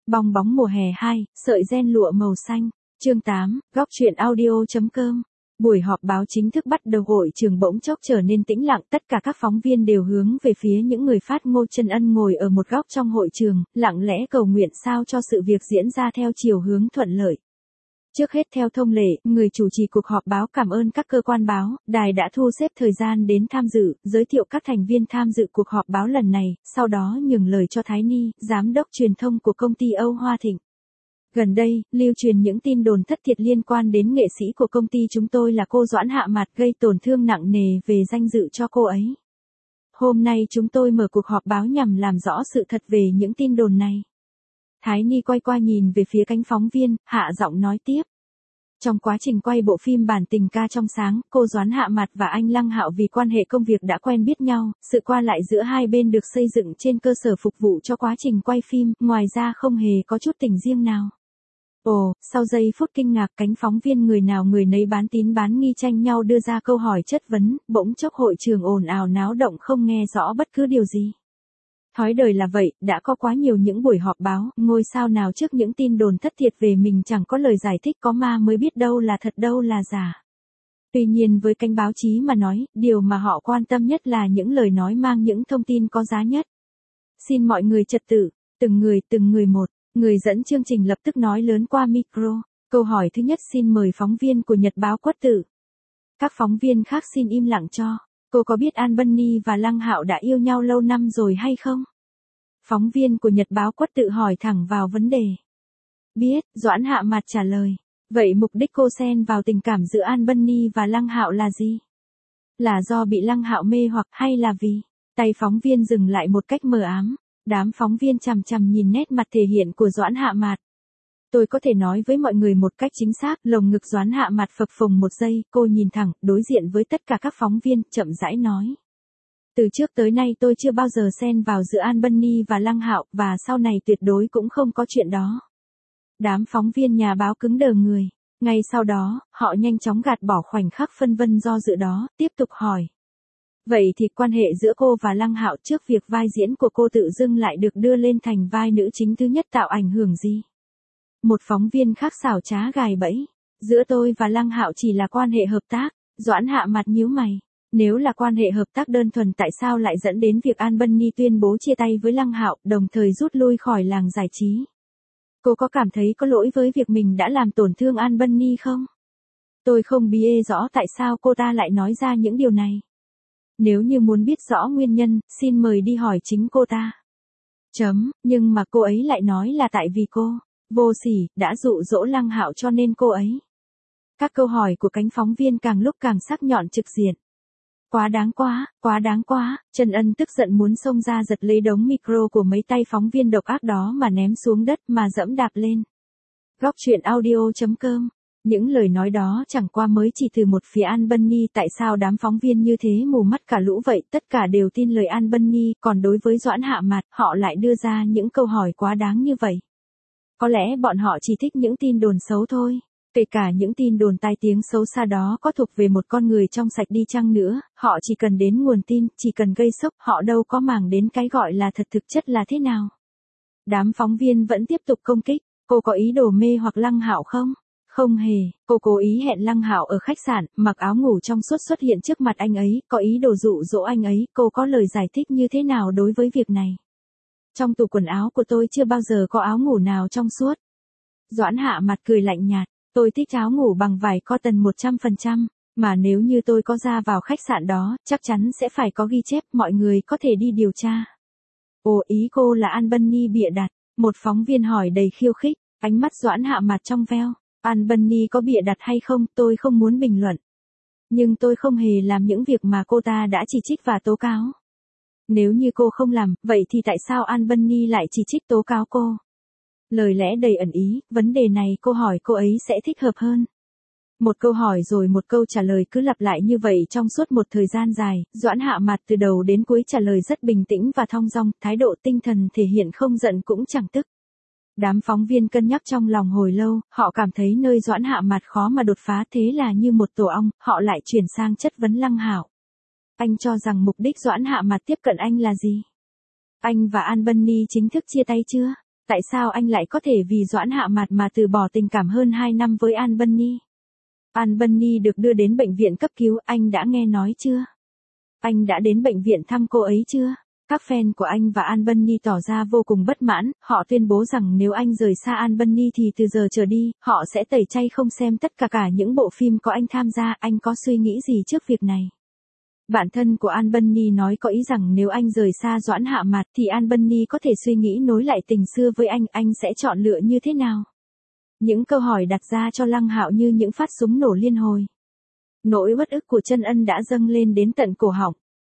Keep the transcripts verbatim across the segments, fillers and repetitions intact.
Bong bóng mùa hè hai, sợi ren lụa màu xanh. Chương tám, góc truyện audio.com. Buổi họp báo chính thức bắt đầu, hội trường bỗng chốc trở nên tĩnh lặng, tất cả các phóng viên đều hướng về phía những người phát ngôn. Trần Ân ngồi ở một góc trong hội trường, lặng lẽ cầu nguyện sao cho sự việc diễn ra theo chiều hướng thuận lợi. Trước hết theo thông lệ, người chủ trì cuộc họp báo cảm ơn các cơ quan báo, đài đã thu xếp thời gian đến tham dự, giới thiệu các thành viên tham dự cuộc họp báo lần này, sau đó nhường lời cho Thái Ni, giám đốc truyền thông của công ty Âu Hoa Thịnh. Gần đây, lưu truyền những tin đồn thất thiệt liên quan đến nghệ sĩ của công ty chúng tôi là cô Doãn Hạ Mạt, gây tổn thương nặng nề về danh dự cho cô ấy. Hôm nay chúng tôi mở cuộc họp báo nhằm làm rõ sự thật về những tin đồn này. Thái Ni quay qua nhìn về phía cánh phóng viên, hạ giọng nói tiếp. Trong quá trình quay bộ phim Bản tình ca trong sáng, cô Doãn Hạ Mạt và anh Lăng Hạo vì quan hệ công việc đã quen biết nhau, sự qua lại giữa hai bên được xây dựng trên cơ sở phục vụ cho quá trình quay phim, ngoài ra không hề có chút tình riêng nào. Ồ, sau giây phút kinh ngạc, cánh phóng viên người nào người nấy bán tín bán nghi tranh nhau đưa ra câu hỏi chất vấn, bỗng chốc hội trường ồn ào náo động không nghe rõ bất cứ điều gì. Thói đời là vậy, đã có quá nhiều những buổi họp báo, ngôi sao nào trước những tin đồn thất thiệt về mình chẳng có lời giải thích, có ma mới biết đâu là thật đâu là giả. Tuy nhiên với kênh báo chí mà nói, điều mà họ quan tâm nhất là những lời nói mang những thông tin có giá nhất. Xin mọi người trật tự, từng người từng người một, người dẫn chương trình lập tức nói lớn qua micro. Câu hỏi thứ nhất, xin mời phóng viên của Nhật báo Quất Tự. Các phóng viên khác xin im lặng cho. Cô có biết An Bunny và Lăng Hạo đã yêu nhau lâu năm rồi hay không? Phóng viên của Nhật báo Quất Tự hỏi thẳng vào vấn đề. Biết, Doãn Hạ Mạt trả lời. Vậy mục đích cô xen vào tình cảm giữa An Bunny và Lăng Hạo là gì? Là do bị Lăng Hạo mê hoặc hay là vì? Tay phóng viên dừng lại một cách mờ ám. Đám phóng viên chằm chằm nhìn nét mặt thể hiện của Doãn Hạ Mạt. Tôi có thể nói với mọi người một cách chính xác, lồng ngực Doãn Hạ Mạt phập phồng một giây, cô nhìn thẳng, đối diện với tất cả các phóng viên, chậm rãi nói. Từ trước tới nay tôi chưa bao giờ xen vào giữa An Bunny và Lăng Hạo, và sau này tuyệt đối cũng không có chuyện đó. Đám phóng viên nhà báo cứng đờ người. Ngay sau đó, họ nhanh chóng gạt bỏ khoảnh khắc phân vân do dự đó, tiếp tục hỏi. Vậy thì quan hệ giữa cô và Lăng Hạo trước việc vai diễn của cô tự dưng lại được đưa lên thành vai nữ chính thứ nhất tạo ảnh hưởng gì? Một phóng viên khác xảo trá gài bẫy. Giữa tôi và Lăng Hạo chỉ là quan hệ hợp tác. Doãn Hạ Mạt nhíu mày. Nếu là quan hệ hợp tác đơn thuần tại sao lại dẫn đến việc An Bunny tuyên bố chia tay với Lăng Hạo, đồng thời rút lui khỏi làng giải trí? Cô có cảm thấy có lỗi với việc mình đã làm tổn thương An Bunny không? Tôi không bìa rõ tại sao cô ta lại nói ra những điều này. Nếu như muốn biết rõ nguyên nhân, xin mời đi hỏi chính cô ta. Chấm, nhưng mà cô ấy lại nói là tại vì cô, vô sỉ, đã dụ dỗ Lăng Hạo cho nên cô ấy. Các câu hỏi của cánh phóng viên càng lúc càng sắc nhọn trực diện. Quá đáng quá, quá đáng quá, Trần Ân tức giận muốn xông ra giật lấy đống micro của mấy tay phóng viên độc ác đó mà ném xuống đất mà dẫm đạp lên. Góc truyện audio.com. Những lời nói đó chẳng qua mới chỉ từ một phía An Bunny, tại sao đám phóng viên như thế mù mắt cả lũ vậy, tất cả đều tin lời An Bunny, còn đối với Doãn Hạ Mạt, họ lại đưa ra những câu hỏi quá đáng như vậy. Có lẽ bọn họ chỉ thích những tin đồn xấu thôi. Kể cả những tin đồn tai tiếng xấu xa đó có thuộc về một con người trong sạch đi chăng nữa, họ chỉ cần đến nguồn tin, chỉ cần gây sốc, họ đâu có màng đến cái gọi là thật thực chất là thế nào. Đám phóng viên vẫn tiếp tục công kích. Cô có ý đồ mê hoặc Lăng Hạo không? Không hề, cô cố ý hẹn Lăng Hạo ở khách sạn, mặc áo ngủ trong suốt xuất hiện trước mặt anh ấy, có ý đồ dụ dỗ anh ấy, cô có lời giải thích như thế nào đối với việc này? Trong tủ quần áo của tôi chưa bao giờ có áo ngủ nào trong suốt. Doãn Hạ Mạt cười lạnh nhạt, tôi thích áo ngủ bằng vải cotton một trăm phần trăm, mà nếu như tôi có ra vào khách sạn đó, chắc chắn sẽ phải có ghi chép, mọi người có thể đi điều tra. Ồ, ý cô là An Bunny bịa đặt, một phóng viên hỏi đầy khiêu khích, ánh mắt Doãn Hạ Mạt trong veo. An Bunny có bịa đặt hay không, tôi không muốn bình luận. Nhưng tôi không hề làm những việc mà cô ta đã chỉ trích và tố cáo. Nếu như cô không làm, vậy thì tại sao An Bunny lại chỉ trích tố cáo cô? Lời lẽ đầy ẩn ý, vấn đề này cô hỏi cô ấy sẽ thích hợp hơn. Một câu hỏi rồi một câu trả lời cứ lặp lại như vậy trong suốt một thời gian dài, Doãn Hạ Mạt từ đầu đến cuối trả lời rất bình tĩnh và thong dong, thái độ tinh thần thể hiện không giận cũng chẳng tức. Đám phóng viên cân nhắc trong lòng hồi lâu, họ cảm thấy nơi Doãn Hạ Mạt khó mà đột phá, thế là như một tổ ong, họ lại chuyển sang chất vấn Lăng Hạo. Anh cho rằng mục đích Doãn Hạ Mạt tiếp cận anh là gì? Anh và An Bunny chính thức chia tay chưa? Tại sao anh lại có thể vì Doãn Hạ Mạt mà từ bỏ tình cảm hơn hai năm với An Bunny? An Bunny được đưa đến bệnh viện cấp cứu, anh đã nghe nói chưa? Anh đã đến bệnh viện thăm cô ấy chưa? Các fan của anh và An Bunny tỏ ra vô cùng bất mãn, họ tuyên bố rằng nếu anh rời xa An Bunny thì từ giờ trở đi, họ sẽ tẩy chay không xem tất cả cả những bộ phim có anh tham gia. Anh có suy nghĩ gì trước việc này? Bạn thân của An Bunny nói có ý rằng nếu anh rời xa Doãn Hạ Mạt thì An Bunny có thể suy nghĩ nối lại tình xưa với anh, anh sẽ chọn lựa như thế nào? Những câu hỏi đặt ra cho Lăng Hạo như những phát súng nổ liên hồi. Nỗi uất ức của Chân Ân đã dâng lên đến tận cổ họng.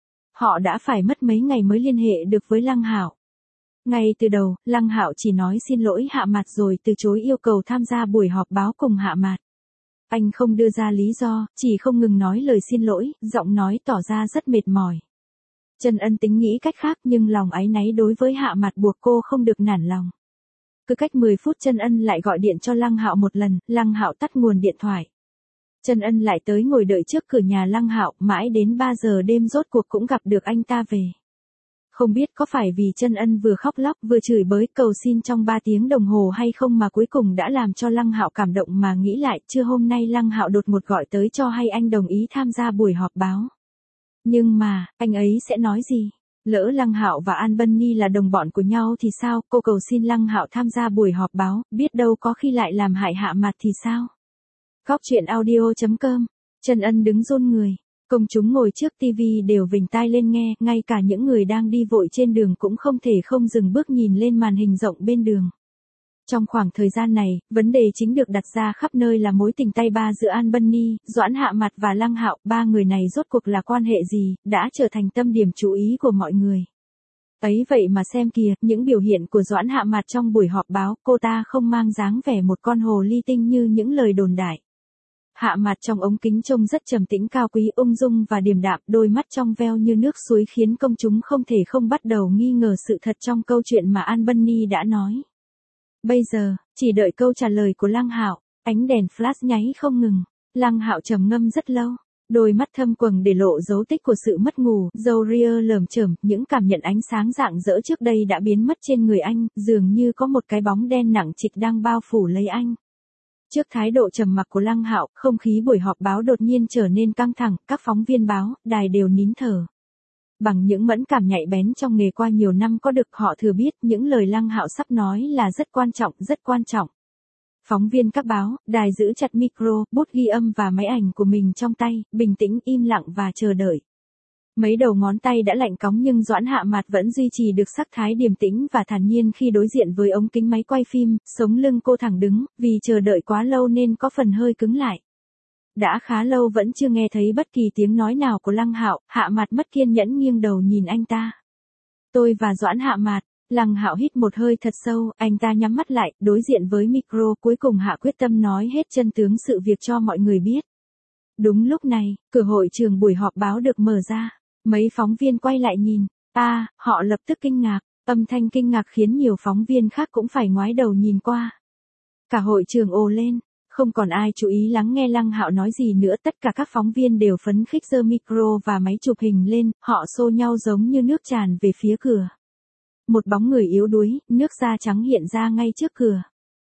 Họ đã phải mất mấy ngày mới liên hệ được với Lăng Hạo. Ngay từ đầu, Lăng Hạo chỉ nói xin lỗi Hạ Mạt rồi từ chối yêu cầu tham gia buổi họp báo cùng Hạ Mạt. Anh không đưa ra lý do, chỉ không ngừng nói lời xin lỗi, giọng nói tỏ ra rất mệt mỏi. Chân Ân tính nghĩ cách khác nhưng lòng áy náy đối với Hạ Mạt buộc cô không được nản lòng. Cứ cách mười phút Chân Ân lại gọi điện cho Lăng Hạo một lần, Lăng Hạo tắt nguồn điện thoại. Chân Ân lại tới ngồi đợi trước cửa nhà Lăng Hạo, mãi đến ba giờ đêm rốt cuộc cũng gặp được anh ta về. Không biết có phải vì Chân Ân vừa khóc lóc vừa chửi bới cầu xin trong ba tiếng đồng hồ hay không mà cuối cùng đã làm cho Lăng Hạo cảm động mà nghĩ lại, trưa hôm nay Lăng Hạo đột ngột gọi tới cho hay anh đồng ý tham gia buổi họp báo. Nhưng mà, anh ấy sẽ nói gì? Lỡ Lăng Hạo và An Bunny là đồng bọn của nhau thì sao? Cô cầu xin Lăng Hạo tham gia buổi họp báo, biết đâu có khi lại làm hại Hạ Mạt thì sao? Góc truyện audio chấm com. Chân Ân đứng run người. Công chúng ngồi trước tivi đều vểnh tai lên nghe, ngay cả những người đang đi vội trên đường cũng không thể không dừng bước nhìn lên màn hình rộng bên đường. Trong khoảng thời gian này, vấn đề chính được đặt ra khắp nơi là mối tình tay ba giữa An Bunny, Doãn Hạ Mạt và Lăng Hạo, ba người này rốt cuộc là quan hệ gì, đã trở thành tâm điểm chú ý của mọi người. Ấy vậy mà xem kìa, những biểu hiện của Doãn Hạ Mạt trong buổi họp báo, cô ta không mang dáng vẻ một con hồ ly tinh như những lời đồn đại. Hạ Mạt trong ống kính trông rất trầm tĩnh cao quý ung dung và điềm đạm, đôi mắt trong veo như nước suối khiến công chúng không thể không bắt đầu nghi ngờ sự thật trong câu chuyện mà An Bunny đã nói. Bây giờ, chỉ đợi câu trả lời của Lăng Hạo, ánh đèn flash nháy không ngừng. Lăng Hạo trầm ngâm rất lâu, đôi mắt thâm quầng để lộ dấu tích của sự mất ngủ, râu ria lởm chởm, những cảm nhận ánh sáng rạng rỡ trước đây đã biến mất trên người anh, dường như có một cái bóng đen nặng trịch đang bao phủ lấy anh. Trước thái độ trầm mặc của Lăng Hạo, không khí buổi họp báo đột nhiên trở nên căng thẳng, các phóng viên báo, đài đều nín thở. Bằng những mẫn cảm nhạy bén trong nghề qua nhiều năm có được họ thừa biết những lời Lăng Hạo sắp nói là rất quan trọng, rất quan trọng. Phóng viên các báo, đài giữ chặt micro, bút ghi âm và máy ảnh của mình trong tay, bình tĩnh im lặng và chờ đợi. Mấy đầu ngón tay đã lạnh cóng nhưng Doãn Hạ Mạt vẫn duy trì được sắc thái điềm tĩnh và thản nhiên khi đối diện với ống kính máy quay phim, sống lưng cô thẳng đứng, vì chờ đợi quá lâu nên có phần hơi cứng lại. Đã khá lâu vẫn chưa nghe thấy bất kỳ tiếng nói nào của Lăng Hạo, Hạ Mạt mất kiên nhẫn nghiêng đầu nhìn anh ta. Tôi và Doãn Hạ Mạt. Lăng Hạo hít một hơi thật sâu, anh ta nhắm mắt lại, đối diện với micro, cuối cùng hạ quyết tâm nói hết chân tướng sự việc cho mọi người biết. Đúng lúc này, cửa hội trường buổi họp báo được mở ra, mấy phóng viên quay lại nhìn, a, à, họ lập tức kinh ngạc, âm thanh kinh ngạc khiến nhiều phóng viên khác cũng phải ngoái đầu nhìn qua. Cả hội trường ồ lên, không còn ai chú ý lắng nghe Lăng Hạo nói gì nữa, tất cả các phóng viên đều phấn khích giơ micro và máy chụp hình lên, họ xô nhau giống như nước tràn về phía cửa. Một bóng người yếu đuối, nước da trắng hiện ra ngay trước cửa.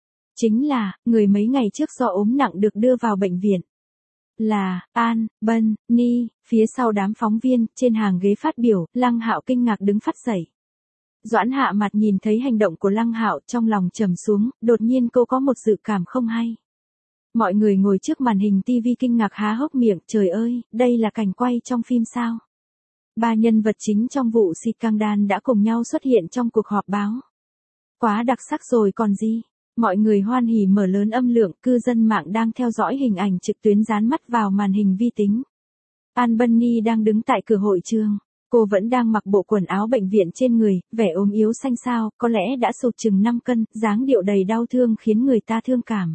Chính là, người mấy ngày trước do ốm nặng được đưa vào bệnh viện. Là, An Bunny. Phía sau đám phóng viên, trên hàng ghế phát biểu, Lăng Hạo kinh ngạc đứng phắt dậy. Doãn Hạ Mạt nhìn thấy hành động của Lăng Hạo trong lòng trầm xuống, đột nhiên cô có một dự cảm không hay. Mọi người ngồi trước màn hình tivi kinh ngạc há hốc miệng, trời ơi, đây là cảnh quay trong phim sao? Ba nhân vật chính trong vụ scandal đã cùng nhau xuất hiện trong cuộc họp báo. Quá đặc sắc rồi còn gì? Mọi người hoan hỉ mở lớn âm lượng, cư dân mạng đang theo dõi hình ảnh trực tuyến dán mắt vào màn hình vi tính. An Bunny đang đứng tại cửa hội trường. Cô vẫn đang mặc bộ quần áo bệnh viện trên người, vẻ ốm yếu xanh xao, có lẽ đã sụt chừng năm cân, dáng điệu đầy đau thương khiến người ta thương cảm.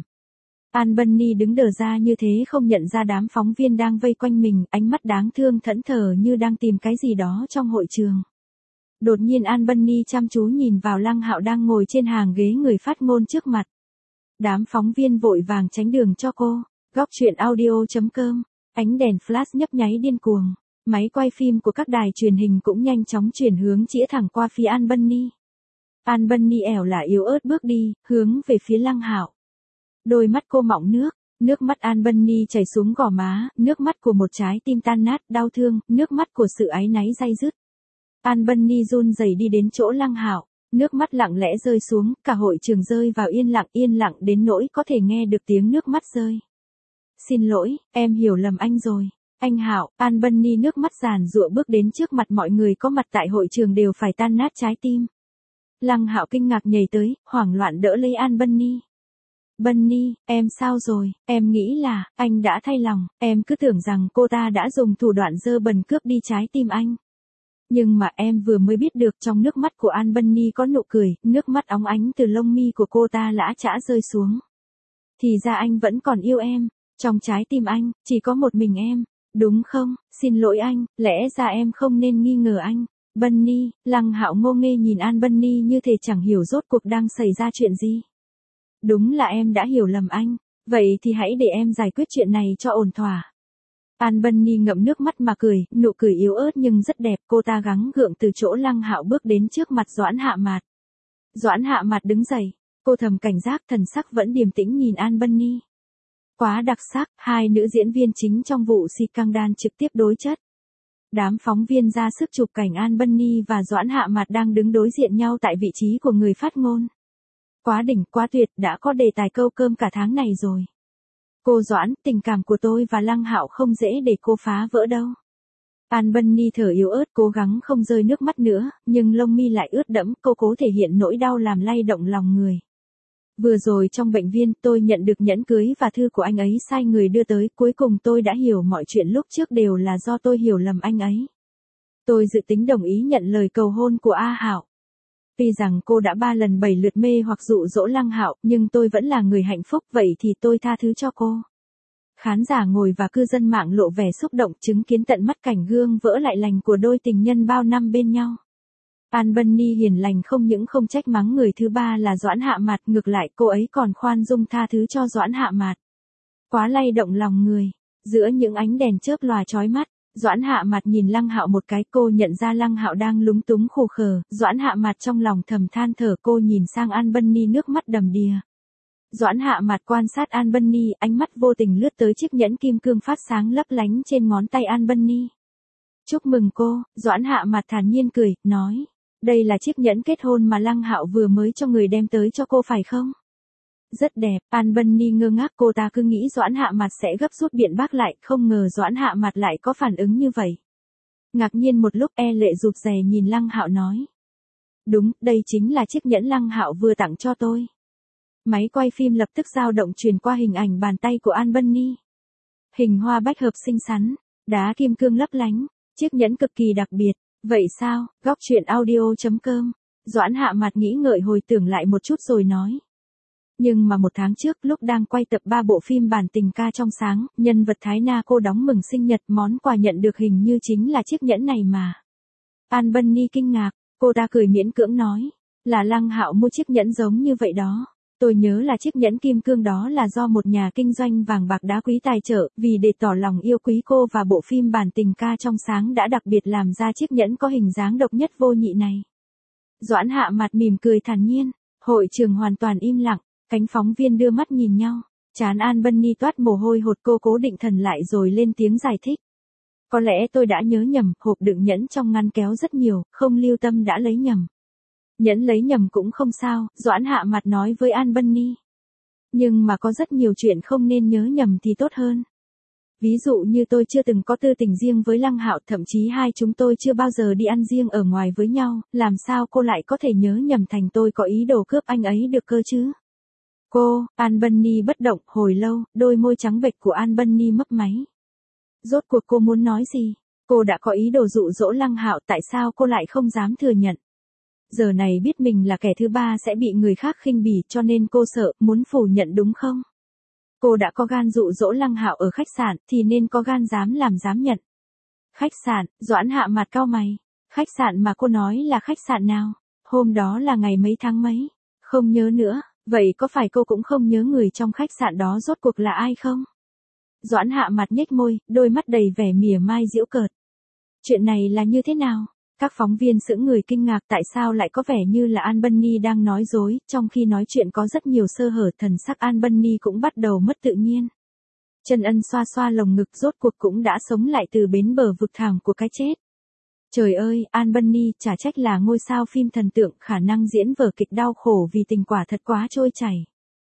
An Bunny đứng đờ ra như thế không nhận ra đám phóng viên đang vây quanh mình, ánh mắt đáng thương thẫn thờ như đang tìm cái gì đó trong hội trường. Đột nhiên An Bunny chăm chú nhìn vào Lăng Hạo đang ngồi trên hàng ghế người phát ngôn trước mặt. Đám phóng viên vội vàng tránh đường cho cô. Góc truyện audio chấm com. Ánh đèn flash nhấp nháy điên cuồng. Máy quay phim của các đài truyền hình cũng nhanh chóng chuyển hướng chĩa thẳng qua phía An Bunny. An Bunny ẻo lả yếu ớt bước đi, hướng về phía Lăng Hạo. Đôi mắt cô mọng nước, nước mắt An Bunny chảy xuống gò má, nước mắt của một trái tim tan nát, đau thương, nước mắt của sự áy náy day dứt. An Bunny run rẩy đi đến chỗ Lăng Hạo, nước mắt lặng lẽ rơi xuống, cả hội trường rơi vào yên lặng, yên lặng đến nỗi có thể nghe được tiếng nước mắt rơi. Xin lỗi, em hiểu lầm anh rồi. Anh Hạo, An Bunny nước mắt giàn giụa bước đến trước mặt mọi người có mặt tại hội trường đều phải tan nát trái tim. Lăng Hạo kinh ngạc nhảy tới, hoảng loạn đỡ lấy An Bunny. Bunny, em sao rồi, em nghĩ là, anh đã thay lòng, em cứ tưởng rằng cô ta đã dùng thủ đoạn dơ bẩn cướp đi trái tim anh. Nhưng mà em vừa mới biết được trong nước mắt của An Bunny có nụ cười, nước mắt óng ánh từ lông mi của cô ta lã chã rơi xuống. Thì ra anh vẫn còn yêu em, trong trái tim anh, chỉ có một mình em, đúng không, xin lỗi anh, lẽ ra em không nên nghi ngờ anh. Bunny, Lăng Hạo ngô nghê nhìn An Bunny như thể chẳng hiểu rốt cuộc đang xảy ra chuyện gì. Đúng là em đã hiểu lầm anh, vậy thì hãy để em giải quyết chuyện này cho ổn thỏa. An Bunny ngậm nước mắt mà cười, nụ cười yếu ớt nhưng rất đẹp, cô ta gắng gượng từ chỗ Lăng Hạo bước đến trước mặt Doãn Hạ Mạt. Doãn Hạ Mạt đứng dậy, cô thầm cảnh giác, thần sắc vẫn điềm tĩnh nhìn An Bunny. Quá đặc sắc, hai nữ diễn viên chính trong vụ Scandal trực tiếp đối chất. Đám phóng viên ra sức chụp cảnh An Bunny và Doãn Hạ Mạt đang đứng đối diện nhau tại vị trí của người phát ngôn. Quá đỉnh, quá tuyệt, đã có đề tài câu cơm cả tháng này rồi. Cô Doãn, tình cảm của tôi và Lăng Hạo không dễ để cô phá vỡ đâu. An Bunny thở yếu ớt cố gắng không rơi nước mắt nữa, nhưng lông mi lại ướt đẫm, cô cố thể hiện nỗi đau làm lay động lòng người. Vừa rồi trong bệnh viện tôi nhận được nhẫn cưới và thư của anh ấy sai người đưa tới, cuối cùng tôi đã hiểu mọi chuyện lúc trước đều là do tôi hiểu lầm anh ấy. Tôi dự tính đồng ý nhận lời cầu hôn của A Hạo. Tuy rằng cô đã ba lần bảy lượt mê hoặc dụ dỗ Lăng Hạo, nhưng tôi vẫn là người hạnh phúc, vậy thì tôi tha thứ cho cô. Khán giả ngồi và cư dân mạng lộ vẻ xúc động chứng kiến tận mắt cảnh gương vỡ lại lành của đôi tình nhân bao năm bên nhau. An Bunny hiền lành không những không trách mắng người thứ ba là Doãn Hạ Mạt, ngược lại cô ấy còn khoan dung tha thứ cho Doãn Hạ Mạt. Quá lay động lòng người, giữa những ánh đèn chớp lòa chói mắt, Doãn Hạ Mạt nhìn Lăng Hạo một cái, cô nhận ra Lăng Hạo đang lúng túng khù khờ, Doãn Hạ Mạt trong lòng thầm than thở, cô nhìn sang An Bunny nước mắt đầm đìa. Doãn Hạ Mạt quan sát An Bunny, ánh mắt vô tình lướt tới chiếc nhẫn kim cương phát sáng lấp lánh trên ngón tay An Bunny. Chúc mừng cô, Doãn Hạ Mạt thản nhiên cười, nói. Đây là chiếc nhẫn kết hôn mà Lăng Hạo vừa mới cho người đem tới cho cô phải không? Rất đẹp, An Bunny ngơ ngác, cô ta cứ nghĩ Doãn Hạ Mạt sẽ gấp rút biện bác lại, không ngờ Doãn Hạ Mạt lại có phản ứng như vậy. Ngạc nhiên một lúc, e lệ rụt rè nhìn Lăng Hạo nói. Đúng, đây chính là chiếc nhẫn Lăng Hạo vừa tặng cho tôi. Máy quay phim lập tức dao động truyền qua hình ảnh bàn tay của An Bunny. Hình hoa bách hợp xinh xắn, đá kim cương lấp lánh, chiếc nhẫn cực kỳ đặc biệt. Vậy sao, góc truyện audio chấm com. Doãn Hạ Mạt nghĩ ngợi hồi tưởng lại một chút rồi nói. Nhưng mà một tháng trước lúc đang quay tập ba bộ phim bản tình ca trong sáng, nhân vật Thái Na cô đóng mừng sinh nhật, món quà nhận được hình như chính là chiếc nhẫn này mà. An Bunny kinh ngạc, cô ta cười miễn cưỡng nói. Là Lăng Hạo mua chiếc nhẫn giống như vậy đó. Tôi nhớ là chiếc nhẫn kim cương đó là do một nhà kinh doanh vàng bạc đá quý tài trợ, vì để tỏ lòng yêu quý cô và bộ phim bản tình ca trong sáng đã đặc biệt làm ra chiếc nhẫn có hình dáng độc nhất vô nhị này. Doãn Hạ Mạt mỉm cười thản nhiên, hội trường hoàn toàn im lặng, cánh phóng viên đưa mắt nhìn nhau, trán An Bunny toát mồ hôi hột, cô cố định thần lại rồi lên tiếng giải thích. Có lẽ tôi đã nhớ nhầm, hộp đựng nhẫn trong ngăn kéo rất nhiều, không lưu tâm đã lấy nhầm. Nhẫn lấy nhầm cũng không sao, Doãn Hạ Mạt nói với An Bunny. Nhưng mà có rất nhiều chuyện không nên nhớ nhầm thì tốt hơn. Ví dụ như tôi chưa từng có tư tình riêng với Lăng Hạo, thậm chí hai chúng tôi chưa bao giờ đi ăn riêng ở ngoài với nhau, làm sao cô lại có thể nhớ nhầm thành tôi có ý đồ cướp anh ấy được cơ chứ? Cô, An Bunny bất động, hồi lâu, đôi môi trắng bệch của An Bunny mấp máy. Rốt cuộc cô muốn nói gì? Cô đã có ý đồ dụ dỗ Lăng Hạo, tại sao cô lại không dám thừa nhận? Giờ này biết mình là kẻ thứ ba sẽ bị người khác khinh bỉ, cho nên cô sợ, muốn phủ nhận đúng không? Cô đã có gan dụ dỗ Lăng Hạo ở khách sạn, thì nên có gan dám làm dám nhận. Khách sạn, Doãn Hạ Mạt cau mày. Khách sạn mà cô nói là khách sạn nào? Hôm đó là ngày mấy tháng mấy? Không nhớ nữa, vậy có phải cô cũng không nhớ người trong khách sạn đó rốt cuộc là ai không? Doãn Hạ Mạt nhếch môi, đôi mắt đầy vẻ mỉa mai giễu cợt. Chuyện này là như thế nào? Các phóng viên sững người kinh ngạc tại sao lại có vẻ như là An Bunny đang nói dối, trong khi nói chuyện có rất nhiều sơ hở. Thần sắc An Bunny cũng bắt đầu mất tự nhiên. Trần Ân xoa xoa lồng ngực, rốt cuộc cũng đã sống lại từ bến bờ vực thẳm của cái chết. Trời ơi, An Bunny, chả trách là ngôi sao phim thần tượng, khả năng diễn vở kịch đau khổ vì tình quả thật quá trôi chảy.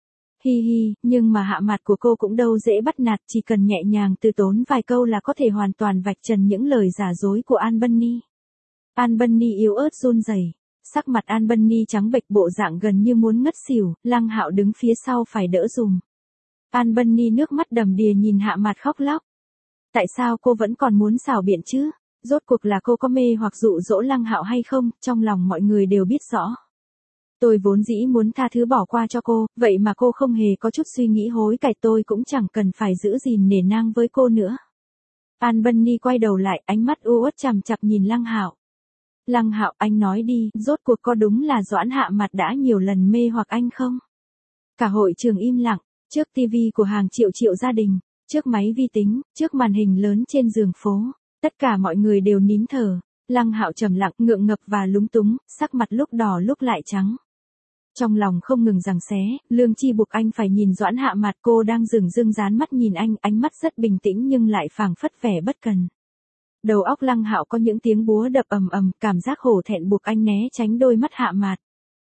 Hi hi, nhưng mà hạ mặt của cô cũng đâu dễ bắt nạt, chỉ cần nhẹ nhàng từ tốn vài câu là có thể hoàn toàn vạch trần những lời giả dối của An Bunny. An Bunny yếu ớt run rẩy, sắc mặt An Bunny trắng bệch, bộ dạng gần như muốn ngất xỉu. Lăng Hạo đứng phía sau phải đỡ dùm. An Bunny nước mắt đầm đìa nhìn hạ mặt khóc lóc. Tại sao cô vẫn còn muốn xảo biện chứ? Rốt cuộc là cô có mê hoặc dụ dỗ Lăng Hạo hay không? Trong lòng mọi người đều biết rõ. Tôi vốn dĩ muốn tha thứ bỏ qua cho cô, vậy mà cô không hề có chút suy nghĩ hối cải, tôi cũng chẳng cần phải giữ gìn nể nang với cô nữa. An Bunny quay đầu lại, ánh mắt u uất chằm chằm nhìn Lăng Hạo. Lăng Hạo, anh nói đi, rốt cuộc có đúng là Doãn Hạ Mặt đã nhiều lần mê hoặc anh không? Cả hội trường im lặng, trước tivi của hàng triệu triệu gia đình, trước máy vi tính, trước màn hình lớn trên giường phố, tất cả mọi người đều nín thở. Lăng Hạo trầm lặng, ngượng ngập và lúng túng, sắc mặt lúc đỏ lúc lại trắng. Trong lòng không ngừng giằng xé, lương tri buộc anh phải nhìn Doãn Hạ Mặt, cô đang dửng dưng dán mắt nhìn anh, ánh mắt rất bình tĩnh nhưng lại phảng phất vẻ bất cần. Đầu óc Lăng Hạo có những tiếng búa đập ầm ầm, cảm giác hổ thẹn buộc anh né tránh đôi mắt Hạ Mặt.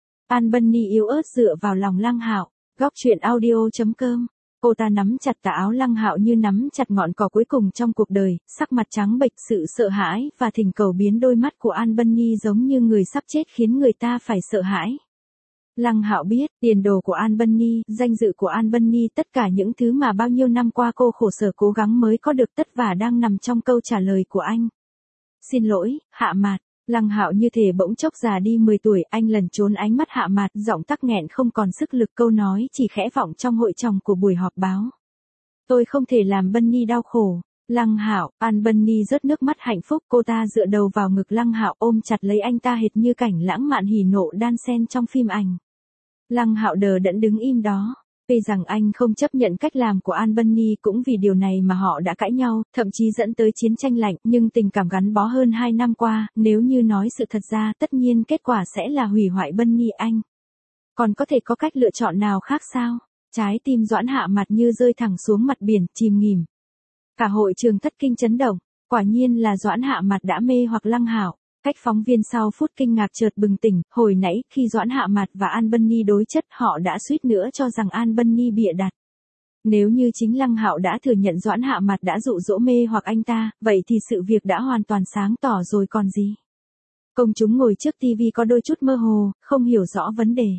An Bunny yếu ớt dựa vào lòng Lăng Hạo, góc truyện audio chấm com. Cô ta nắm chặt tà áo Lăng Hạo như nắm chặt ngọn cỏ cuối cùng trong cuộc đời, sắc mặt trắng bệch, sự sợ hãi và thỉnh cầu biến đôi mắt của An Bunny giống như người sắp chết khiến người ta phải sợ hãi. Lăng Hạo biết, tiền đồ của An Bunny, danh dự của An Bunny, tất cả những thứ mà bao nhiêu năm qua cô khổ sở cố gắng mới có được tất và đang nằm trong câu trả lời của anh. Xin lỗi, Hạ Mặt. Lăng Hạo như thể bỗng chốc già đi mười tuổi, anh lẩn trốn ánh mắt Hạ Mặt, giọng tắc nghẹn không còn sức lực, câu nói chỉ khẽ vọng trong hội tròng của buổi họp báo. Tôi không thể làm Bunny đau khổ. Lăng Hạo, An Bunny rớt nước mắt hạnh phúc, cô ta dựa đầu vào ngực Lăng Hạo ôm chặt lấy anh ta hệt như cảnh lãng mạn hỉ nộ đan xen trong phim ảnh. Lăng Hạo đờ đẫn đứng im đó. Vì rằng anh không chấp nhận cách làm của An Bunny, cũng vì điều này mà họ đã cãi nhau, thậm chí dẫn tới chiến tranh lạnh, nhưng tình cảm gắn bó hơn hai năm qua, nếu như nói sự thật ra, tất nhiên kết quả sẽ là hủy hoại Bunny anh. Còn có thể có cách lựa chọn nào khác sao? Trái tim Doãn Hạ Mặt như rơi thẳng xuống mặt biển, chìm nghỉm. Cả hội trường thất kinh chấn động, quả nhiên là Doãn Hạ Mặt đã mê hoặc Lăng Hạo. Cách phóng viên sau phút kinh ngạc chợt bừng tỉnh, hồi nãy khi Doãn Hạ Mặt và An Bunny đối chất, họ đã suýt nữa cho rằng An Bunny bịa đặt. Nếu như chính Lăng Hạo đã thừa nhận Doãn Hạ Mặt đã dụ dỗ mê hoặc anh ta, vậy thì sự việc đã hoàn toàn sáng tỏ rồi còn gì. Công chúng ngồi trước tivi có đôi chút mơ hồ, không hiểu rõ vấn đề.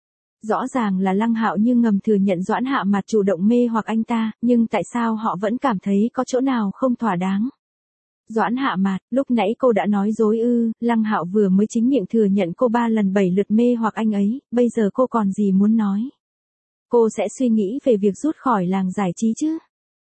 Rõ ràng là Lăng Hạo như ngầm thừa nhận Doãn Hạ Mặt chủ động mê hoặc anh ta, nhưng tại sao họ vẫn cảm thấy có chỗ nào không thỏa đáng? Doãn Hạ Mặt, lúc nãy cô đã nói dối ư? Lăng Hạo vừa mới chính miệng thừa nhận cô ba lần bảy lượt mê hoặc anh ấy, bây giờ cô còn gì muốn nói? Cô sẽ suy nghĩ về việc rút khỏi làng giải trí chứ?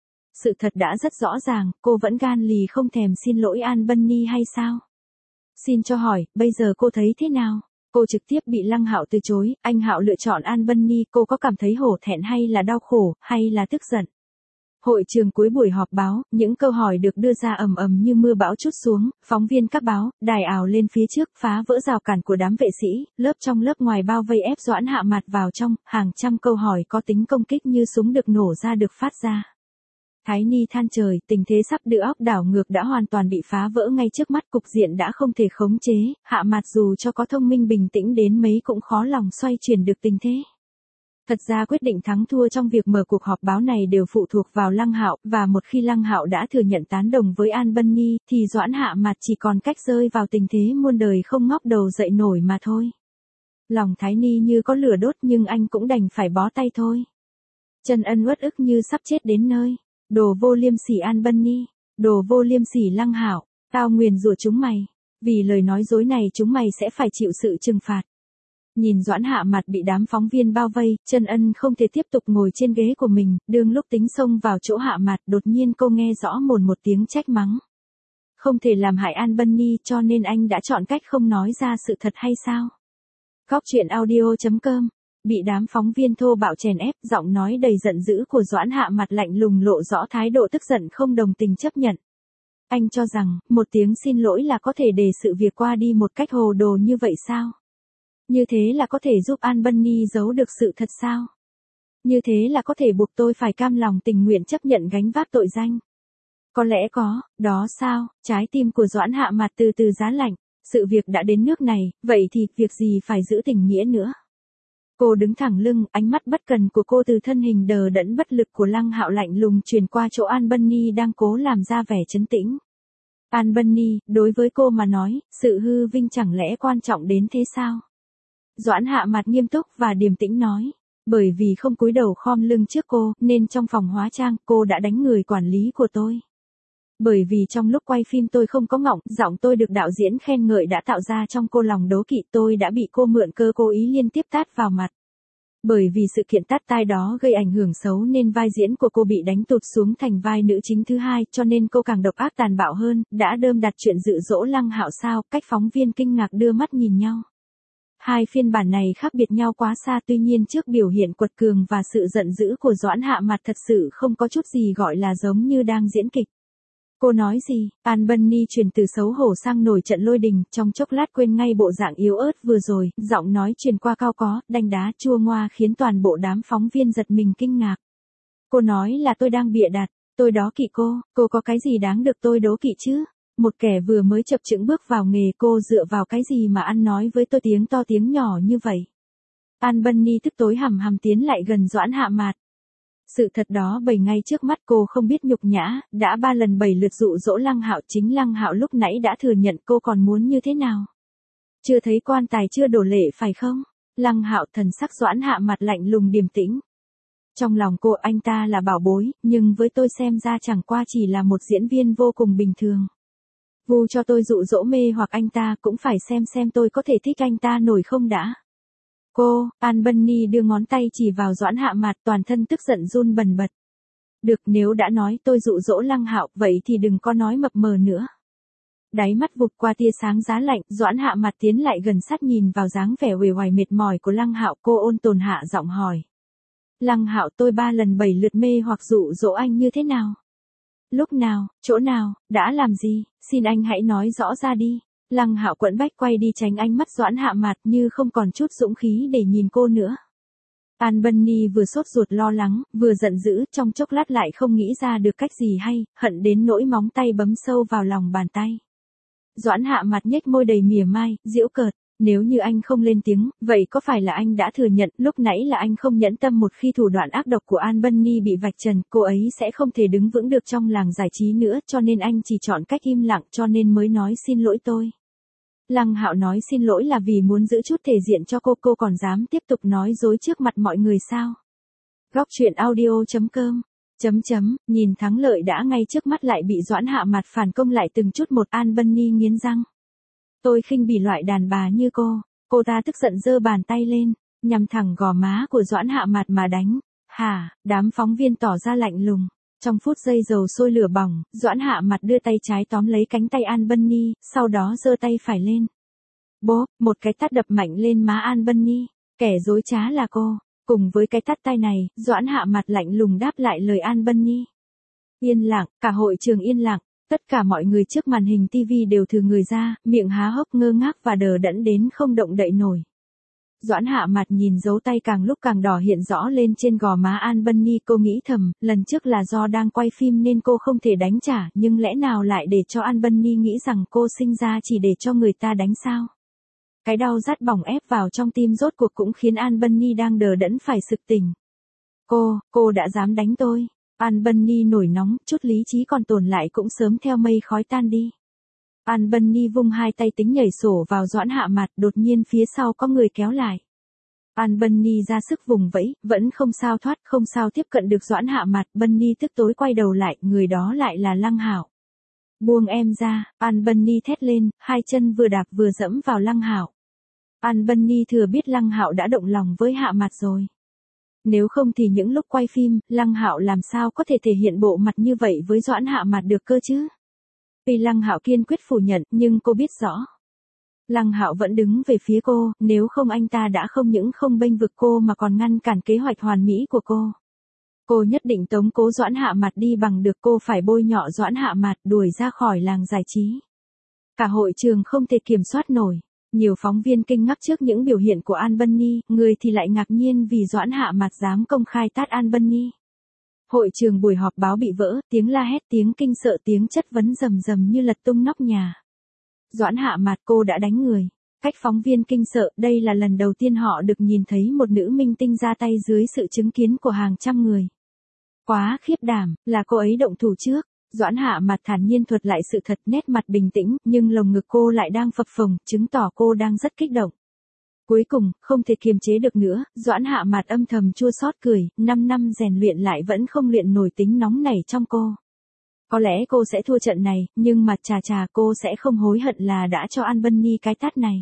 Sự thật đã rất rõ ràng, cô vẫn gan lì không thèm xin lỗi An Bunny hay sao? Xin cho hỏi, bây giờ cô thấy thế nào? Cô trực tiếp bị Lăng Hạo từ chối, anh Hạo lựa chọn An Bunny, cô có cảm thấy hổ thẹn hay là đau khổ, hay là tức giận? Hội trường cuối buổi họp báo, những câu hỏi được đưa ra ầm ầm như mưa bão trút xuống, phóng viên các báo, đài ào lên phía trước, phá vỡ rào cản của đám vệ sĩ, lớp trong lớp ngoài bao vây ép Doãn Hạ Mặt vào trong, hàng trăm câu hỏi có tính công kích như súng được nổ ra được phát ra. Thái Ni than trời, tình thế sắp đưa óc đảo ngược đã hoàn toàn bị phá vỡ ngay trước mắt, cục diện đã không thể khống chế, Hạ Mặt dù cho có thông minh bình tĩnh đến mấy cũng khó lòng xoay chuyển được tình thế. Thật ra quyết định thắng thua trong việc mở cuộc họp báo này đều phụ thuộc vào Lăng Hạo, và một khi Lăng Hạo đã thừa nhận tán đồng với An Bunny, thì Doãn Hạ Mặt chỉ còn cách rơi vào tình thế muôn đời không ngóc đầu dậy nổi mà thôi. Lòng Thái Ni như có lửa đốt nhưng anh cũng đành phải bó tay thôi. Trần Ân uất ức như sắp chết đến nơi. Đồ vô liêm sỉ An Bunny, đồ vô liêm sỉ Lăng Hạo, tao nguyền rủa chúng mày. Vì lời nói dối này chúng mày sẽ phải chịu sự trừng phạt. Nhìn Doãn Hạ Mặt bị đám phóng viên bao vây, Trần Ân không thể tiếp tục ngồi trên ghế của mình, đương lúc tính xông vào chỗ Hạ Mặt, đột nhiên cô nghe rõ mồn một tiếng trách mắng. Không thể làm hại An Bunny cho nên anh đã chọn cách không nói ra sự thật hay sao? Góc truyện audio chấm com. Bị đám phóng viên thô bạo chèn ép, giọng nói đầy giận dữ của Doãn Hạ Mặt lạnh lùng lộ rõ thái độ tức giận không đồng tình chấp nhận. Anh cho rằng, một tiếng xin lỗi là có thể để sự việc qua đi một cách hồ đồ như vậy sao? Như thế là có thể giúp An Bunny giấu được sự thật sao? Như thế là có thể buộc tôi phải cam lòng tình nguyện chấp nhận gánh vác tội danh. Có lẽ có, đó sao? Trái tim của Doãn Hạ Mạt từ từ giá lạnh. Sự việc đã đến nước này, vậy thì việc gì phải giữ tình nghĩa nữa? Cô đứng thẳng lưng, ánh mắt bất cần của cô từ thân hình đờ đẫn bất lực của Lăng Hạo lạnh lùng truyền qua chỗ An Bunny đang cố làm ra vẻ trấn tĩnh. An Bunny, đối với cô mà nói, sự hư vinh chẳng lẽ quan trọng đến thế sao? Doãn Hạ Mạt nghiêm túc và điềm tĩnh nói. Bởi vì không cúi đầu khom lưng trước cô, nên trong phòng hóa trang, cô đã đánh người quản lý của tôi. Bởi vì trong lúc quay phim tôi không có ngọng, giọng tôi được đạo diễn khen ngợi đã tạo ra trong cô lòng đố kỵ, tôi đã bị cô mượn cơ cố ý liên tiếp tát vào mặt. Bởi vì sự kiện tát tai đó gây ảnh hưởng xấu nên vai diễn của cô bị đánh tụt xuống thành vai nữ chính thứ hai, cho nên cô càng độc ác tàn bạo hơn, đã đơm đặt chuyện dụ dỗ Lăng Hạo sao? Cách phóng viên kinh ngạc đưa mắt nhìn nhau. Hai phiên bản này khác biệt nhau quá xa, tuy nhiên trước biểu hiện quật cường và sự giận dữ của Doãn Hạ Mạt thật sự không có chút gì gọi là giống như đang diễn kịch. Cô nói gì? An Bunny chuyển từ xấu hổ sang nổi trận lôi đình, trong chốc lát quên ngay bộ dạng yếu ớt vừa rồi, giọng nói truyền qua cao có, đanh đá chua ngoa khiến toàn bộ đám phóng viên giật mình kinh ngạc. Cô nói là tôi đang bịa đặt, tôi đố kỵ cô, cô có cái gì đáng được tôi đố kỵ chứ? Một kẻ vừa mới chập chững bước vào nghề, cô dựa vào cái gì mà ăn nói với tôi tiếng to tiếng nhỏ như vậy? An Bunny tức tối hầm hầm tiến lại gần Doãn Hạ Mạt. Sự thật đó bày ngay trước mắt, cô không biết nhục nhã, đã ba lần bảy lượt dụ dỗ Lăng Hạo, chính Lăng Hạo lúc nãy đã thừa nhận, cô còn muốn như thế nào? Chưa thấy quan tài chưa đổ lệ phải không? Lăng Hạo, thần sắc Doãn Hạ Mạt lạnh lùng điềm tĩnh. Trong lòng cô, anh ta là bảo bối, nhưng với tôi xem ra chẳng qua chỉ là một diễn viên vô cùng bình thường. Vu cho tôi dụ dỗ mê hoặc anh ta, cũng phải xem xem tôi có thể thích anh ta nổi không đã. Cô, An Bunny đưa ngón tay chỉ vào Doãn Hạ Mạt, toàn thân tức giận run bần bật. Được, nếu đã nói tôi dụ dỗ Lăng Hạo, vậy thì đừng có nói mập mờ nữa. Đáy mắt vụt qua tia sáng giá lạnh, Doãn Hạ Mạt tiến lại gần sát nhìn vào dáng vẻ uể oải mệt mỏi của Lăng Hạo, cô ôn tồn hạ giọng hỏi. Lăng Hạo, tôi ba lần bảy lượt mê hoặc dụ dỗ anh như thế nào? Lúc nào, chỗ nào, đã làm gì, xin anh hãy nói rõ ra đi. Lăng Hạo quẫn bách quay đi tránh ánh mắt Doãn Hạ Mạt, như không còn chút dũng khí để nhìn cô nữa. An Bunny vừa sốt ruột lo lắng, vừa giận dữ, trong chốc lát lại không nghĩ ra được cách gì hay, hận đến nỗi móng tay bấm sâu vào lòng bàn tay. Doãn Hạ Mạt nhếch môi đầy mỉa mai, giễu cợt. Nếu như anh không lên tiếng, vậy có phải là anh đã thừa nhận lúc nãy là anh không nhẫn tâm, một khi thủ đoạn ác độc của An Bunny bị vạch trần, cô ấy sẽ không thể đứng vững được trong làng giải trí nữa, cho nên anh chỉ chọn cách im lặng, cho nên mới nói xin lỗi tôi. Lăng Hạo nói xin lỗi là vì muốn giữ chút thể diện cho cô, cô còn dám tiếp tục nói dối trước mặt mọi người sao? Góc truyện audio chấm com chấm chấm, nhìn thắng lợi đã ngay trước mắt lại bị Doãn Hạ Mạt phản công lại từng chút một. An Bunny nghiến răng. Tôi khinh bỉ loại đàn bà như cô. Cô ta tức giận giơ bàn tay lên, nhằm thẳng gò má của Doãn Hạ Mạt mà đánh. Hả? Đám phóng viên tỏ ra lạnh lùng. Trong phút giây dầu sôi lửa bỏng, Doãn Hạ Mạt đưa tay trái tóm lấy cánh tay An Bunny, sau đó giơ tay phải lên. Bốp, một cái tát đập mạnh lên má An Bunny. Kẻ dối trá là cô. Cùng với cái tát tay này, Doãn Hạ Mạt lạnh lùng đáp lại lời An Bunny. Yên lặng, cả hội trường yên lặng. Tất cả mọi người trước màn hình ti vi đều thừ người ra, miệng há hốc ngơ ngác và đờ đẫn đến không động đậy nổi. Doãn Hạ Mạt nhìn dấu tay càng lúc càng đỏ hiện rõ lên trên gò má An Bunny, cô nghĩ thầm, lần trước là do đang quay phim nên cô không thể đánh trả, nhưng lẽ nào lại để cho An Bunny nghĩ rằng cô sinh ra chỉ để cho người ta đánh sao? Cái đau rát bỏng ép vào trong tim rốt cuộc cũng khiến An Bunny đang đờ đẫn phải sực tỉnh. Cô, cô đã dám đánh tôi. An Bunny nổi nóng, chút lý trí còn tồn lại cũng sớm theo mây khói tan đi. An Bunny vung hai tay tính nhảy sổ vào Doãn Hạ Mạt, đột nhiên phía sau có người kéo lại. An Bunny ra sức vùng vẫy, vẫn không sao thoát, không sao tiếp cận được Doãn Hạ Mạt. Bunny tức tối quay đầu lại, người đó lại là Lăng Hạo. Buông em ra, An Bunny thét lên, hai chân vừa đạp vừa dẫm vào Lăng Hạo. An Bunny thừa biết Lăng Hạo đã động lòng với Hạ Mạt rồi. Nếu không thì những lúc quay phim, Lăng Hạo làm sao có thể thể hiện bộ mặt như vậy với Doãn Hạ Mạt được cơ chứ? Tuy Lăng Hạo kiên quyết phủ nhận, nhưng cô biết rõ. Lăng Hạo vẫn đứng về phía cô, nếu không anh ta đã không những không bênh vực cô mà còn ngăn cản kế hoạch hoàn mỹ của cô. Cô nhất định tống cố Doãn Hạ Mạt đi bằng được, cô phải bôi nhọ Doãn Hạ Mạt, đuổi ra khỏi làng giải trí. Cả hội trường không thể kiểm soát nổi. Nhiều phóng viên kinh ngạc trước những biểu hiện của An Bunny, người thì lại ngạc nhiên vì Doãn Hạ Mạt dám công khai tát An Bunny. Hội trường buổi họp báo bị vỡ, tiếng la hét, tiếng kinh sợ, tiếng chất vấn rầm rầm như lật tung nóc nhà. Doãn Hạ Mạt, cô đã đánh người. Cách phóng viên kinh sợ, đây là lần đầu tiên họ được nhìn thấy một nữ minh tinh ra tay dưới sự chứng kiến của hàng trăm người. Quá khiếp đảm, là cô ấy động thủ trước. Doãn Hạ Mạt thản nhiên thuật lại sự thật, nét mặt bình tĩnh, nhưng lồng ngực cô lại đang phập phồng, chứng tỏ cô đang rất kích động. Cuối cùng, không thể kiềm chế được nữa, Doãn Hạ Mạt âm thầm chua xót cười, năm năm rèn luyện lại vẫn không luyện nổi tính nóng nảy trong cô. Có lẽ cô sẽ thua trận này, nhưng mà chà chà cô sẽ không hối hận là đã cho An Bunny cái tát này.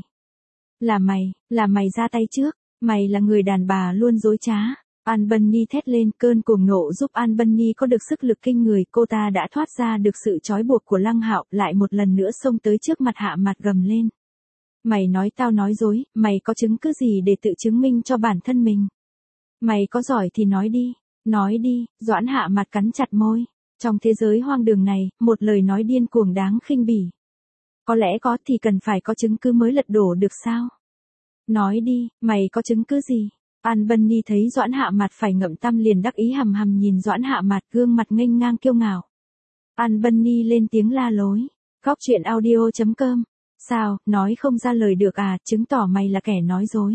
Là mày, là mày ra tay trước, mày là người đàn bà luôn dối trá. An Bunny thét lên, cơn cuồng nộ giúp An Bunny có được sức lực kinh người, cô ta đã thoát ra được sự trói buộc của Lăng Hạo, lại một lần nữa xông tới trước mặt Hạ Mạt gầm lên. Mày nói tao nói dối, mày có chứng cứ gì để tự chứng minh cho bản thân mình? Mày có giỏi thì nói đi, nói đi, Doãn Hạ Mạt cắn chặt môi. Trong thế giới hoang đường này, một lời nói điên cuồng đáng khinh bỉ. Có lẽ có thì cần phải có chứng cứ mới lật đổ được sao? Nói đi, mày có chứng cứ gì? An Bunny thấy Doãn Hạ Mạt phải ngậm tăm liền đắc ý hầm hầm nhìn Doãn Hạ Mạt, gương mặt nghênh ngang kiêu ngạo. An Bunny lên tiếng la lối. Góc truyện audio chấm com. Sao, nói không ra lời được à, chứng tỏ mày là kẻ nói dối.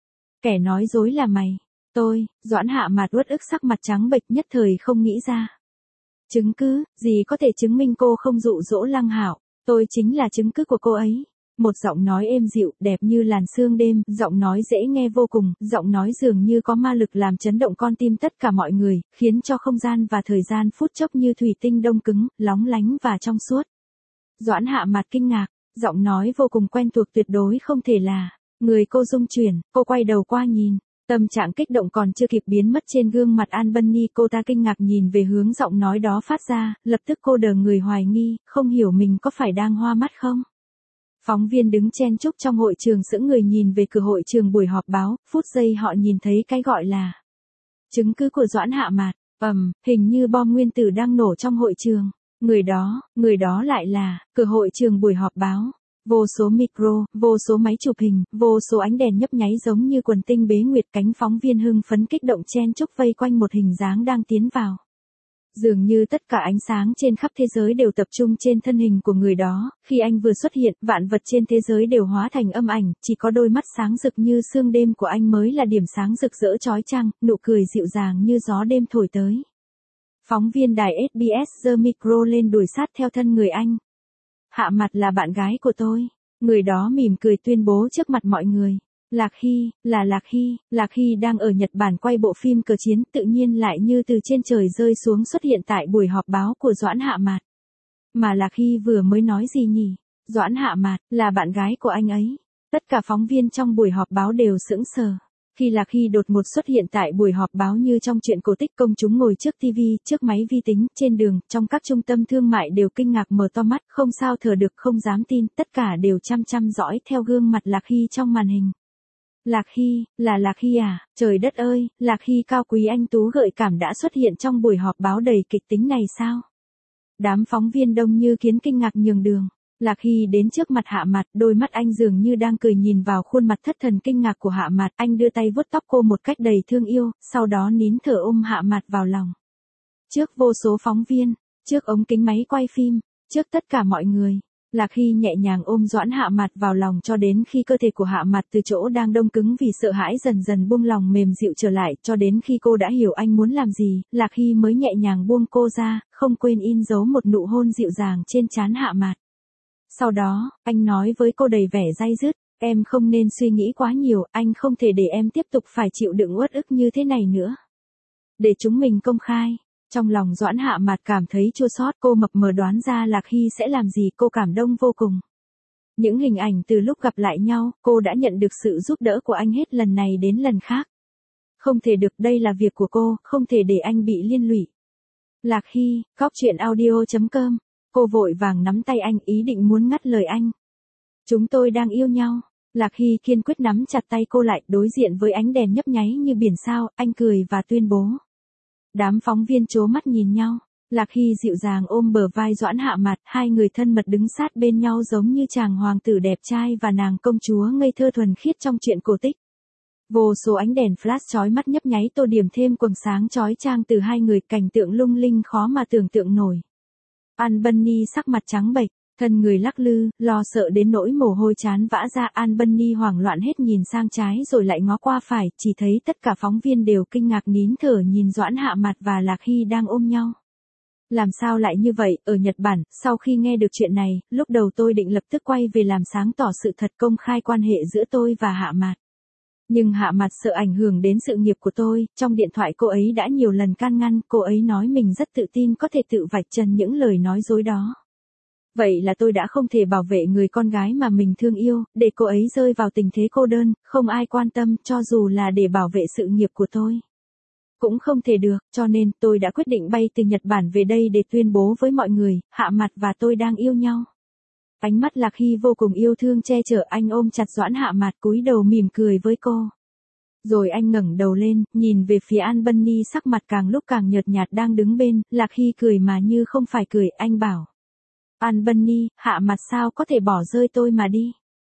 Kẻ nói dối là mày. Tôi, Doãn Hạ Mạt uất ức sắc mặt trắng bệch nhất thời không nghĩ ra. Chứng cứ, gì có thể chứng minh cô không dụ dỗ Lăng Hạo, tôi chính là chứng cứ của cô ấy. Một giọng nói êm dịu, đẹp như làn sương đêm, giọng nói dễ nghe vô cùng, giọng nói dường như có ma lực làm chấn động con tim tất cả mọi người, khiến cho không gian và thời gian phút chốc như thủy tinh đông cứng, lóng lánh và trong suốt. Doãn Hạ Mạt kinh ngạc, giọng nói vô cùng quen thuộc tuyệt đối không thể là. Người cô rung chuyển, cô quay đầu qua nhìn. Tâm trạng kích động còn chưa kịp biến mất trên gương mặt An Bunny, cô ta kinh ngạc nhìn về hướng giọng nói đó phát ra, lập tức cô đờ người hoài nghi, không hiểu mình có phải đang hoa mắt không? Phóng viên đứng chen chúc trong hội trường sững người nhìn về cửa hội trường buổi họp báo, phút giây họ nhìn thấy cái gọi là chứng cứ của Doãn Hạ Mạt, ầm, hình như bom nguyên tử đang nổ trong hội trường. Người đó, người đó lại là, cửa hội trường buổi họp báo. Vô số micro, vô số máy chụp hình, vô số ánh đèn nhấp nháy giống như quần tinh bế nguyệt, cánh phóng viên hưng phấn kích động chen chúc vây quanh một hình dáng đang tiến vào. Dường như tất cả ánh sáng trên khắp thế giới đều tập trung trên thân hình của người đó, khi anh vừa xuất hiện, vạn vật trên thế giới đều hóa thành âm ảnh, chỉ có đôi mắt sáng rực như sương đêm của anh mới là điểm sáng rực rỡ chói chang, nụ cười dịu dàng như gió đêm thổi tới. Phóng viên đài ét bê ét giơ micro lên đuổi sát theo thân người anh. Hạ Mạt là bạn gái của tôi. Người đó mỉm cười tuyên bố trước mặt mọi người. Lạc Hy, là Lạc Hy, Lạc Hy đang ở Nhật Bản quay bộ phim cờ chiến, tự nhiên lại như từ trên trời rơi xuống xuất hiện tại buổi họp báo của Doãn Hạ Mạt. Mà Lạc Hy vừa mới nói gì nhỉ? Doãn Hạ Mạt, là bạn gái của anh ấy. Tất cả phóng viên trong buổi họp báo đều sững sờ. Khi Lạc Hy đột ngột xuất hiện tại buổi họp báo như trong truyện cổ tích, công chúng ngồi trước ti vi, trước máy vi tính, trên đường, trong các trung tâm thương mại đều kinh ngạc mở to mắt, không sao thở được, không dám tin, tất cả đều chăm chăm dõi theo gương mặt Lạc Hy trong màn hình. Lạc Hy, là Lạc Hy à, trời đất ơi, Lạc Hy cao quý anh tú gợi cảm đã xuất hiện trong buổi họp báo đầy kịch tính này sao? Đám phóng viên đông như kiến kinh ngạc nhường đường. Lạc Hy đến trước mặt Hạ Mạt, đôi mắt anh dường như đang cười nhìn vào khuôn mặt thất thần kinh ngạc của Hạ Mạt, anh đưa tay vuốt tóc cô một cách đầy thương yêu, sau đó nín thở ôm Hạ Mạt vào lòng. Trước vô số phóng viên, trước ống kính máy quay phim, trước tất cả mọi người, Lạc Hy nhẹ nhàng ôm Doãn Hạ Mạt vào lòng cho đến khi cơ thể của Hạ Mạt từ chỗ đang đông cứng vì sợ hãi dần dần buông lòng mềm dịu trở lại, cho đến khi cô đã hiểu anh muốn làm gì, Lạc Hy mới nhẹ nhàng buông cô ra, không quên in dấu một nụ hôn dịu dàng trên trán Hạ Mạt. Sau đó, anh nói với cô đầy vẻ day dứt, em không nên suy nghĩ quá nhiều, anh không thể để em tiếp tục phải chịu đựng uất ức như thế này nữa. Để chúng mình công khai. Trong lòng Doãn Hạ Mạt cảm thấy chua xót, cô mập mờ đoán ra Lạc Hy sẽ làm gì, cô cảm động vô cùng. Những hình ảnh từ lúc gặp lại nhau, cô đã nhận được sự giúp đỡ của anh hết lần này đến lần khác. Không thể được, đây là việc của cô, không thể để anh bị liên lụy. Lạc Hy, góc truyện audio chấm com. Cô vội vàng nắm tay anh, ý định muốn ngắt lời anh. Chúng tôi đang yêu nhau. Lạc Hy kiên quyết nắm chặt tay cô lại, đối diện với ánh đèn nhấp nháy như biển sao, anh cười và tuyên bố. Đám phóng viên trố mắt nhìn nhau. Lạc Hy dịu dàng ôm bờ vai Doãn Hạ Mạt, hai người thân mật đứng sát bên nhau giống như chàng hoàng tử đẹp trai và nàng công chúa ngây thơ thuần khiết trong truyện cổ tích. Vô số ánh đèn flash chói mắt nhấp nháy tô điểm thêm quầng sáng chói chang từ hai người, cảnh tượng lung linh khó mà tưởng tượng nổi. An Bunny sắc mặt trắng bệch, thân người lắc lư, lo sợ đến nỗi mồ hôi trán vã ra. An Bunny hoảng loạn hết nhìn sang trái rồi lại ngó qua phải, chỉ thấy tất cả phóng viên đều kinh ngạc nín thở nhìn Doãn Hạ Mạt và Lạc Hy đang ôm nhau. Làm sao lại như vậy? Ở Nhật Bản, sau khi nghe được chuyện này, lúc đầu tôi định lập tức quay về làm sáng tỏ sự thật, công khai quan hệ giữa tôi và Hạ Mạt. Nhưng Hạ Mạt sợ ảnh hưởng đến sự nghiệp của tôi, trong điện thoại cô ấy đã nhiều lần can ngăn, cô ấy nói mình rất tự tin có thể tự vạch trần những lời nói dối đó. Vậy là tôi đã không thể bảo vệ người con gái mà mình thương yêu, để cô ấy rơi vào tình thế cô đơn, không ai quan tâm, cho dù là để bảo vệ sự nghiệp của tôi. Cũng không thể được, cho nên tôi đã quyết định bay từ Nhật Bản về đây để tuyên bố với mọi người, Hạ Mạt và tôi đang yêu nhau. Ánh mắt Lạc Hy vô cùng yêu thương che chở, anh ôm chặt Doãn Hạ Mạt, cúi đầu mỉm cười với cô. Rồi anh ngẩng đầu lên, nhìn về phía An Bunny sắc mặt càng lúc càng nhợt nhạt đang đứng bên. Lạc Hy cười mà như không phải cười, anh bảo. An Bunny, Hạ Mạt sao có thể bỏ rơi tôi mà đi.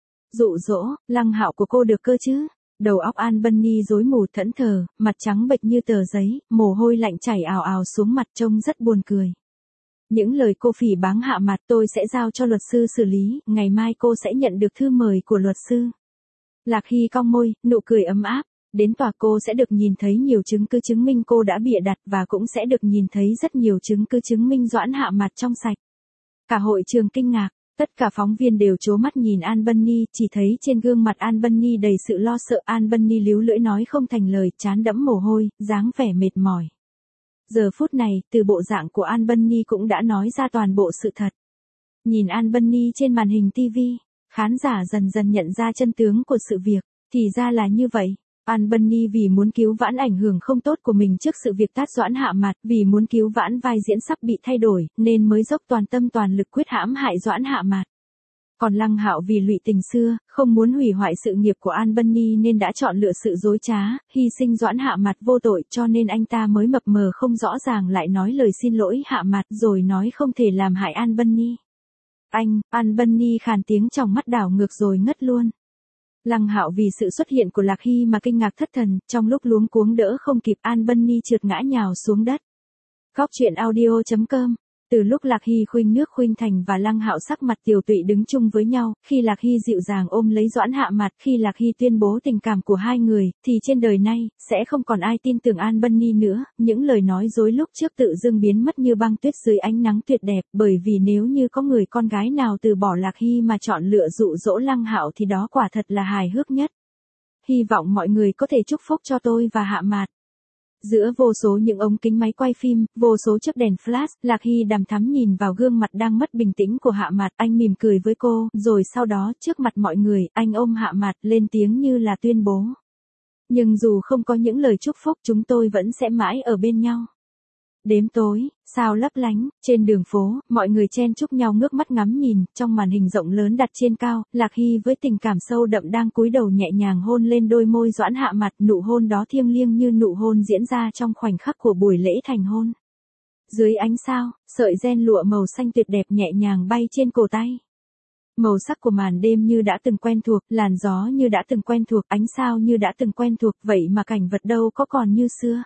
Dụ dỗ, Lăng Hạo của cô được cơ chứ. Đầu óc An Bunny rối mù thẫn thờ, mặt trắng bệch như tờ giấy, mồ hôi lạnh chảy ào ào xuống mặt trông rất buồn cười. Những lời cô phỉ báng Hạ Mạt tôi sẽ giao cho luật sư xử lý, ngày mai cô sẽ nhận được thư mời của luật sư. Lạc Hy cong môi, nụ cười ấm áp, đến tòa cô sẽ được nhìn thấy nhiều chứng cứ chứng minh cô đã bịa đặt và cũng sẽ được nhìn thấy rất nhiều chứng cứ chứng minh Doãn Hạ Mạt trong sạch. Cả hội trường kinh ngạc, tất cả phóng viên đều trố mắt nhìn An Bunny, chỉ thấy trên gương mặt An Bunny đầy sự lo sợ. An Bunny líu lưỡi nói không thành lời, trán đẫm mồ hôi, dáng vẻ mệt mỏi. Giờ phút này, từ bộ dạng của An Bunny cũng đã nói ra toàn bộ sự thật. Nhìn An Bunny trên màn hình ti vi, khán giả dần dần nhận ra chân tướng của sự việc, thì ra là như vậy. An Bunny vì muốn cứu vãn ảnh hưởng không tốt của mình trước sự việc tát Doãn Hạ Mạt, vì muốn cứu vãn vai diễn sắp bị thay đổi, nên mới dốc toàn tâm toàn lực quyết hãm hại Doãn Hạ Mạt. Còn Lăng Hạo vì lụy tình xưa, không muốn hủy hoại sự nghiệp của An Bunny nên đã chọn lựa sự dối trá, hy sinh Doãn Hạ Mạt vô tội, cho nên anh ta mới mập mờ không rõ ràng lại nói lời xin lỗi Hạ Mạt rồi nói không thể làm hại An Bunny. Anh, An Bunny khàn tiếng trong mắt đảo ngược rồi ngất luôn. Lăng Hạo vì sự xuất hiện của Lạc Hy mà kinh ngạc thất thần, trong lúc luống cuống đỡ không kịp An Bunny trượt ngã nhào xuống đất. Góc truyện audio chấm com. Từ lúc Lạc Hy khuynh nước khuynh thành và Lăng Hạo sắc mặt tiều tụy đứng chung với nhau, khi Lạc Hy dịu dàng ôm lấy Doãn Hạ Mạt, khi Lạc Hy tuyên bố tình cảm của hai người, thì trên đời này, sẽ không còn ai tin tưởng An Bunny nữa, những lời nói dối lúc trước tự dưng biến mất như băng tuyết dưới ánh nắng tuyệt đẹp, bởi vì nếu như có người con gái nào từ bỏ Lạc Hy mà chọn lựa dụ dỗ Lăng Hạo thì đó quả thật là hài hước nhất. Hy vọng mọi người có thể chúc phúc cho tôi và Hạ Mạt. Giữa vô số những ống kính máy quay phim, vô số chớp đèn flash, Lạc Hy đằm thắm nhìn vào gương mặt đang mất bình tĩnh của Hạ Mạt, anh mỉm cười với cô, rồi sau đó trước mặt mọi người, anh ôm Hạ Mạt lên tiếng như là tuyên bố. Nhưng dù không có những lời chúc phúc, chúng tôi vẫn sẽ mãi ở bên nhau. Đêm tối, sao lấp lánh, trên đường phố, mọi người chen chúc nhau ngước mắt ngắm nhìn, trong màn hình rộng lớn đặt trên cao, Lạc Hy với tình cảm sâu đậm đang cúi đầu nhẹ nhàng hôn lên đôi môi Doãn Hạ Mạt, nụ hôn đó thiêng liêng như nụ hôn diễn ra trong khoảnh khắc của buổi lễ thành hôn. Dưới ánh sao, sợi ren lụa màu xanh tuyệt đẹp nhẹ nhàng bay trên cổ tay. Màu sắc của màn đêm như đã từng quen thuộc, làn gió như đã từng quen thuộc, ánh sao như đã từng quen thuộc, vậy mà cảnh vật đâu có còn như xưa.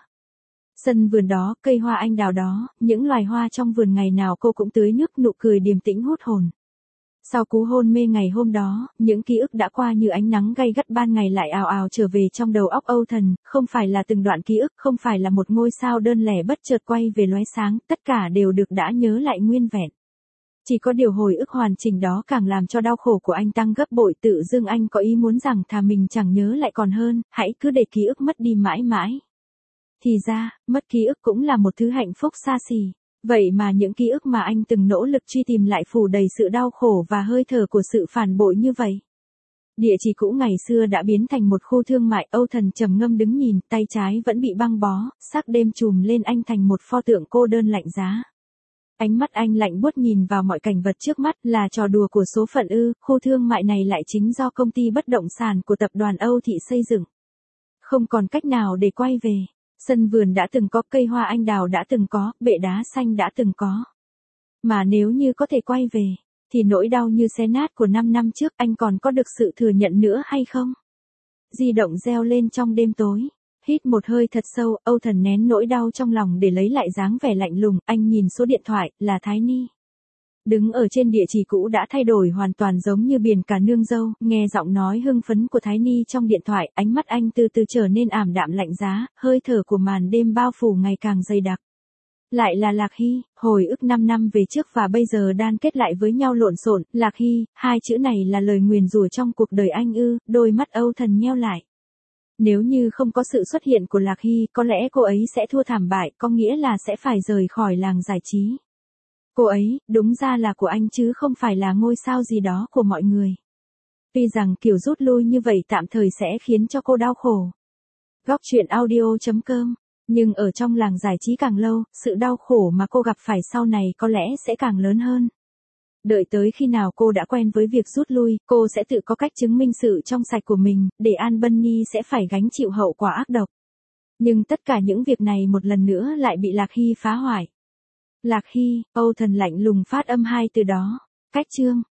Sân vườn đó, cây hoa anh đào đó, những loài hoa trong vườn ngày nào cô cũng tưới nước, nụ cười điềm tĩnh hút hồn. Sau cú hôn mê ngày hôm đó, những ký ức đã qua như ánh nắng gay gắt ban ngày lại ào ào trở về trong đầu óc Âu Thần, không phải là từng đoạn ký ức, không phải là một ngôi sao đơn lẻ bất chợt quay về lóe sáng, tất cả đều được đã nhớ lại nguyên vẹn. Chỉ có điều hồi ức hoàn chỉnh đó càng làm cho đau khổ của anh tăng gấp bội, tự dưng anh có ý muốn rằng thà mình chẳng nhớ lại còn hơn, hãy cứ để ký ức mất đi mãi mãi. Thì ra, mất ký ức cũng là một thứ hạnh phúc xa xỉ. Vậy mà những ký ức mà anh từng nỗ lực truy tìm lại phủ đầy sự đau khổ và hơi thở của sự phản bội như vậy. Địa chỉ cũ ngày xưa đã biến thành một khu thương mại. Âu Thần trầm ngâm đứng nhìn, tay trái vẫn bị băng bó, sắc đêm trùm lên anh thành một pho tượng cô đơn lạnh giá. Ánh mắt anh lạnh buốt nhìn vào mọi cảnh vật trước mắt, là trò đùa của số phận ư? Khu thương mại này lại chính do công ty bất động sản của tập đoàn Âu Thị xây dựng. Không còn cách nào để quay về. Sân vườn đã từng có, cây hoa anh đào đã từng có, bệ đá xanh đã từng có. Mà nếu như có thể quay về, thì nỗi đau như xé nát của năm năm trước anh còn có được sự thừa nhận nữa hay không? Di động reo lên trong đêm tối. Hít một hơi thật sâu, Âu Thần nén nỗi đau trong lòng để lấy lại dáng vẻ lạnh lùng, anh nhìn số điện thoại, là Thái Ni. Đứng ở trên địa chỉ cũ đã thay đổi hoàn toàn giống như biển cả nương dâu, nghe giọng nói hưng phấn của Thái Ni trong điện thoại, ánh mắt anh từ từ trở nên ảm đạm lạnh giá, hơi thở của màn đêm bao phủ ngày càng dày đặc. Lại là Lạc Hy, hồi ức năm năm về trước và bây giờ đan kết lại với nhau lộn xộn, Lạc Hy, hai chữ này là lời nguyền rủa trong cuộc đời anh ư, đôi mắt Âu Thần nheo lại. Nếu như không có sự xuất hiện của Lạc Hy, có lẽ cô ấy sẽ thua thảm bại, có nghĩa là sẽ phải rời khỏi làng giải trí. Cô ấy, đúng ra là của anh chứ không phải là ngôi sao gì đó của mọi người. Tuy rằng kiểu rút lui như vậy tạm thời sẽ khiến cho cô đau khổ. Góc truyện audio chấm com. Nhưng ở trong làng giải trí càng lâu, sự đau khổ mà cô gặp phải sau này có lẽ sẽ càng lớn hơn. Đợi tới khi nào cô đã quen với việc rút lui, cô sẽ tự có cách chứng minh sự trong sạch của mình, để An Bunny sẽ phải gánh chịu hậu quả ác độc. Nhưng tất cả những việc này một lần nữa lại bị Lạc Hy phá hoại. Lạc Hy, Âu Thần lạnh lùng phát âm hai từ đó. Cách chương.